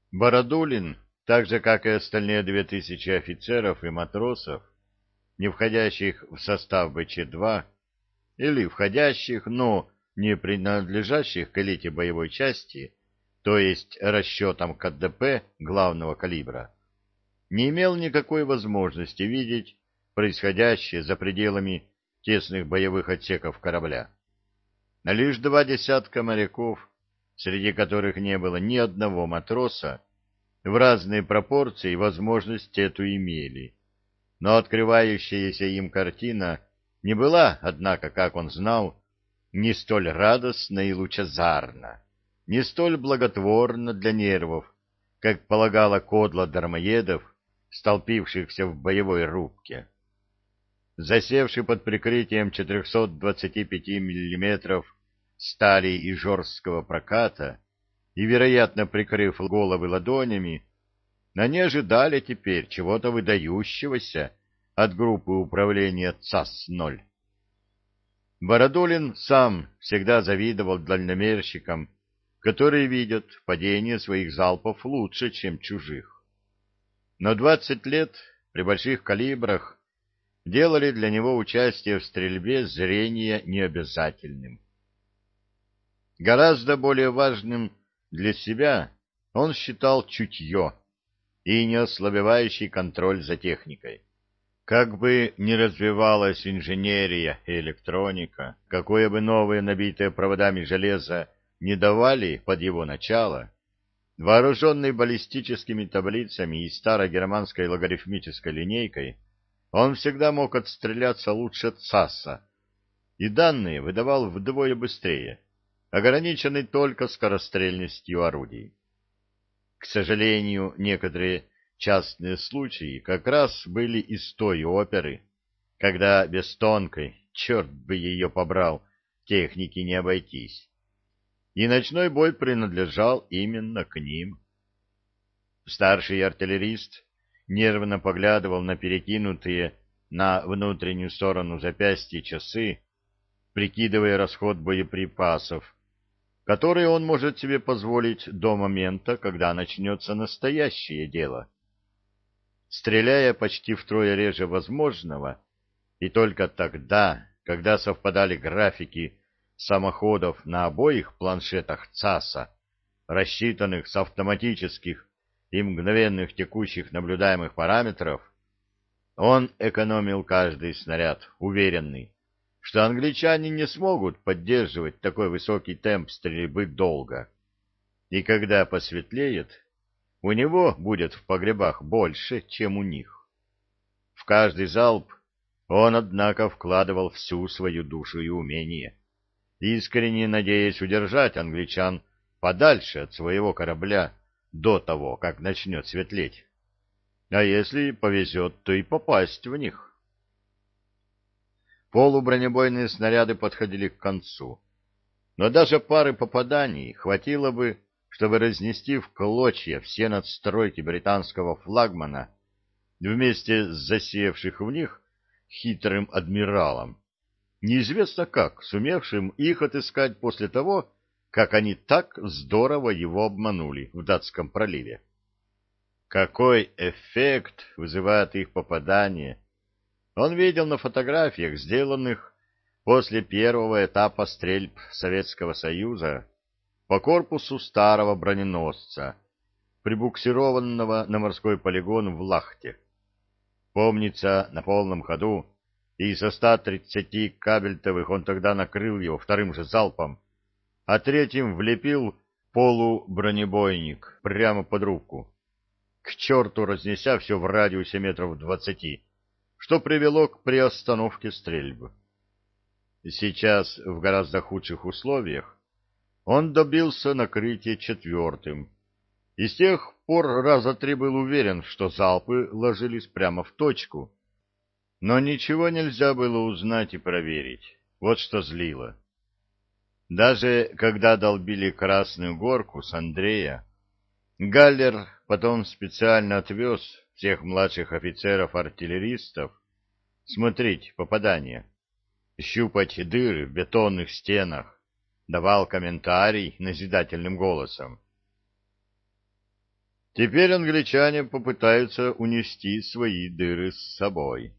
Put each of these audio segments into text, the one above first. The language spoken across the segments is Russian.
Бородулин, так же как и остальные 2000 офицеров и матросов, не входящих в состав БЧ-2 или входящих, но не принадлежащих к элите боевой части, то есть расчетам КДП главного калибра, не имел никакой возможности видеть происходящее за пределами тесных боевых отсеков корабля. Лишь 2 десятка моряков, среди которых не было ни одного матроса, в разные пропорции возможность эту имели. Но открывающаяся им картина не была, однако, как он знал, не столь радостна и лучезарна, не столь благотворна для нервов, как полагала кодла дармоедов, столпившихся в боевой рубке. Засевший под прикрытием 425 миллиметров стали и жорсткого проката и, вероятно, прикрыв головы ладонями, они ожидали теперь чего-то выдающегося от группы управления ЦАС-0. Бородулин сам всегда завидовал дальномерщикам, которые видят падение своих залпов лучше, чем чужих. Но 20 лет при больших калибрах делали для него участие в стрельбе зрения необязательным. Гораздо более важным для себя он считал чутье и неослабевающий контроль за техникой. Как бы ни развивалась инженерия и электроника, какое бы новое набитое проводами железо не давали под его начало, вооруженный баллистическими таблицами и старогерманской логарифмической линейкой, он всегда мог отстреляться лучше ЦАСа, и данные выдавал вдвое быстрее, ограниченный только скорострельностью орудий. К сожалению, некоторые частные случаи как раз были из той оперы, когда без тонкой, черт бы ее побрал, техники не обойтись. И ночной бой принадлежал именно к ним. Старший артиллерист нервно поглядывал на перекинутые на внутреннюю сторону запястья часы, прикидывая расход боеприпасов, которые он может себе позволить до момента, когда начнется настоящее дело. Стреляя почти втрое реже возможного, и только тогда, когда совпадали графики самоходов на обоих планшетах ЦАСа, рассчитанных с автоматических и мгновенных текущих наблюдаемых параметров, он экономил каждый снаряд, уверенный, что англичане не смогут поддерживать такой высокий темп стрельбы долго. И когда посветлеет, у него будет в погребах больше, чем у них. В каждый залп он, однако, вкладывал всю свою душу и умение, искренне надеясь удержать англичан подальше от своего корабля до того, как начнет светлеть. А если повезет, то и попасть в них. Полубронебойные снаряды подходили к концу, но даже пары попаданий хватило бы, чтобы разнести в клочья все надстройки британского флагмана вместе с засевших в них хитрым адмиралом, неизвестно как сумевшим их отыскать после того, как они так здорово его обманули в Датском проливе. Какой эффект вызывает их попадание, он видел на фотографиях, сделанных после первого этапа стрельб Советского Союза по корпусу старого броненосца, прибуксированного на морской полигон в Лахте. Помнится, на полном ходу, и со 130 кабельтовых он тогда накрыл его вторым же залпом, а третьим влепил полубронебойник прямо под рубку, к черту разнеся все в радиусе метров 20, что привело к приостановке стрельбы. Сейчас, в гораздо худших условиях, он добился накрытия четвертым, и с тех пор раза 3 был уверен, что залпы ложились прямо в точку. Но ничего нельзя было узнать и проверить. Вот что злило. Даже когда долбили Красную Горку с Андрея, Галлер потом специально отвез всех младших офицеров-артиллеристов смотреть попадания, щупать дыры в бетонных стенах, давал комментарий назидательным голосом. Теперь англичане попытаются унести свои дыры с собой.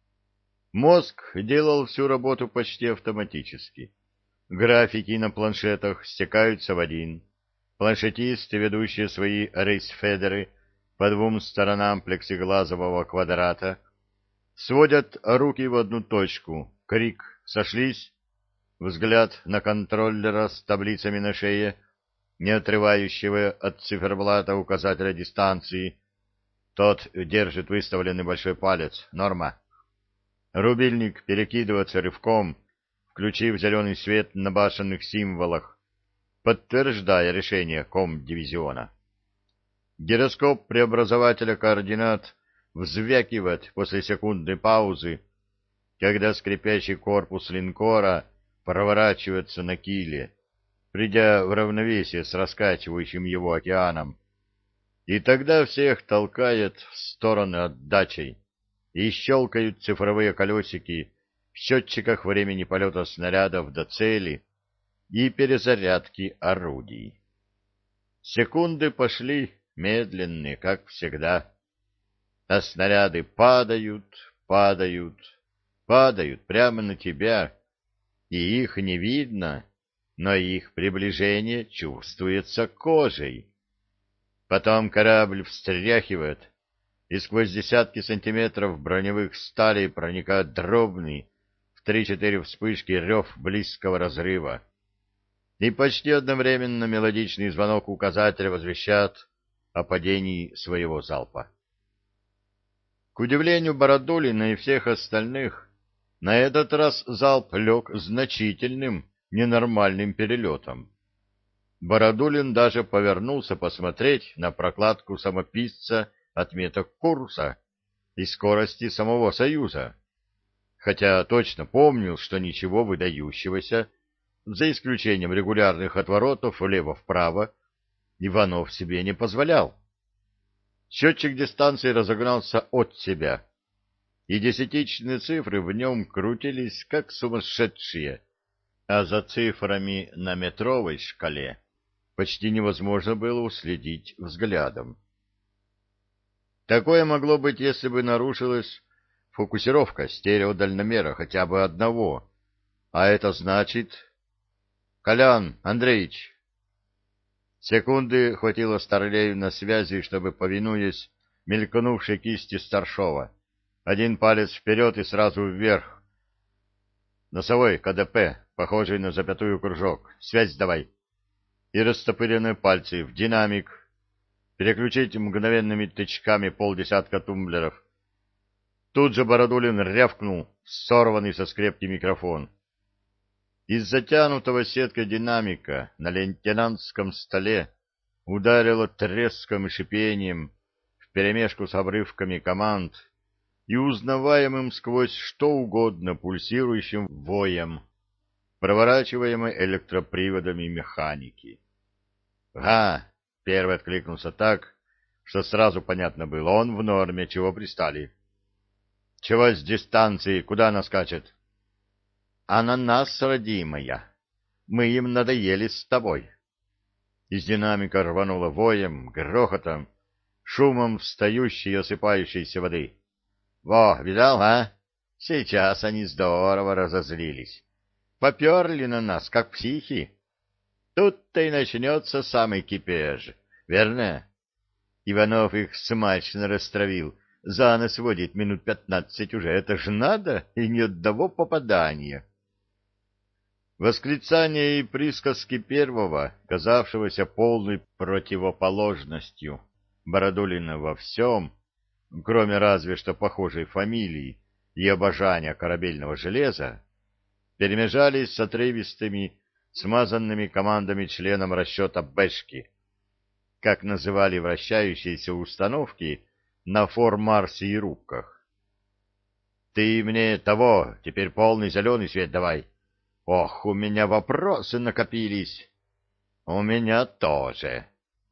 Мозг делал всю работу почти автоматически. Графики на планшетах стекаются в один. Планшетисты, ведущие свои рейсфедеры по двум сторонам плексиглазового квадрата, сводят руки в одну точку. Крик «Сошлись!», взгляд на контроллера с таблицами на шее, не отрывающего от циферблата указателя дистанции. Тот держит выставленный большой палец. Норма. Рубильник перекидывается рывком, включив зеленый свет на башенных символах, подтверждая решение комдивизиона. Гироскоп преобразователя координат взвякивает после секундной паузы, когда скрипящий корпус линкора проворачивается на киле, придя в равновесие с раскачивающим его океаном. И тогда всех толкает в стороны отдачей, и щелкают цифровые колесики в счетчиках времени полета снарядов до цели и перезарядки орудий. Секунды пошли медленные, как всегда, а снаряды падают, падают, падают прямо на тебя, и их не видно, но их приближение чувствуется кожей. Потом корабль встряхивает, и сквозь десятки сантиметров броневых сталей проникает дробный в 3-4 вспышки рев близкого разрыва. И почти одновременно мелодичный звонок указателя возвещает о падении своего залпа. К удивлению Бородулина и всех остальных, на этот раз залп лег значительным, ненормальным перелетом. Бородулин даже повернулся посмотреть на прокладку самописца отметок курса и скорости самого Союза, хотя точно помнил, что ничего выдающегося, за исключением регулярных отворотов влево-вправо, Иванов себе не позволял. Счетчик дистанции разогнался от себя, и десятичные цифры в нем крутились как сумасшедшие, а за цифрами на метровой шкале почти невозможно было уследить взглядом. Такое могло быть, если бы нарушилась фокусировка стереодальномера хотя бы одного, а это значит... Колян Андреевич! Секунды хватило Старлею на связи, чтобы, повинуясь мелькнувшей кисти Старшова, один палец вперед и сразу вверх. Носовой КДП, похожий на запятую кружок. Связь давай. И растопыренные пальцы в динамик. Переключить мгновенными тычками полдесятка тумблеров. Тут же Бородулин рявкнул сорванный со скрепки микрофон. Из затянутого сеткой динамика на лейтенантском столе ударило треском и шипением вперемешку с обрывками команд и узнаваемым сквозь что угодно пульсирующим воем, проворачиваемой электроприводами механики. «Ага!» — первый откликнулся так, что сразу понятно было, он в норме, чего пристали. «Чего с дистанции? Куда она скачет?» «А на нас, родимая. Мы им надоели с тобой». Из динамика рвануло воем, грохотом, шумом встающей и осыпающейся воды. «Во, видал, а? Сейчас они здорово разозлились. Поперли на нас, как психи. Тут-то и начнется самый кипеж, верно?» Иванов их смачно растравил. За нос водит минут 15 уже. Это ж надо, и ни одного попадания. Восклицания и присказки первого, казавшегося полной противоположностью Бородулина во всем, кроме разве что похожей фамилии и обожания корабельного железа, перемежались с отрывистыми, смазанными командами членам расчета «Бэшки», как называли вращающиеся установки на Фор-Марсе и рубках. «Ты мне того, теперь полный зеленый свет давай». «Ох, у меня вопросы накопились». «У меня тоже».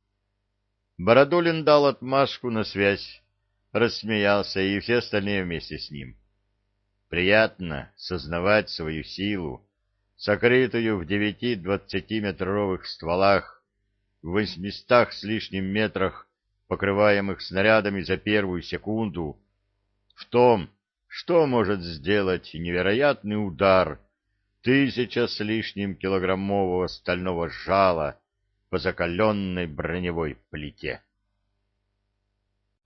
Бородулин дал отмашку на связь, рассмеялся, и все остальные вместе с ним. Приятно сознавать свою силу, сокрытую в 9 20-метровых стволах, в 800 с лишним метрах покрываемых снарядами за первую секунду, в том, что может сделать невероятный удар 1000 с лишним килограммового стального жала по закаленной броневой плите.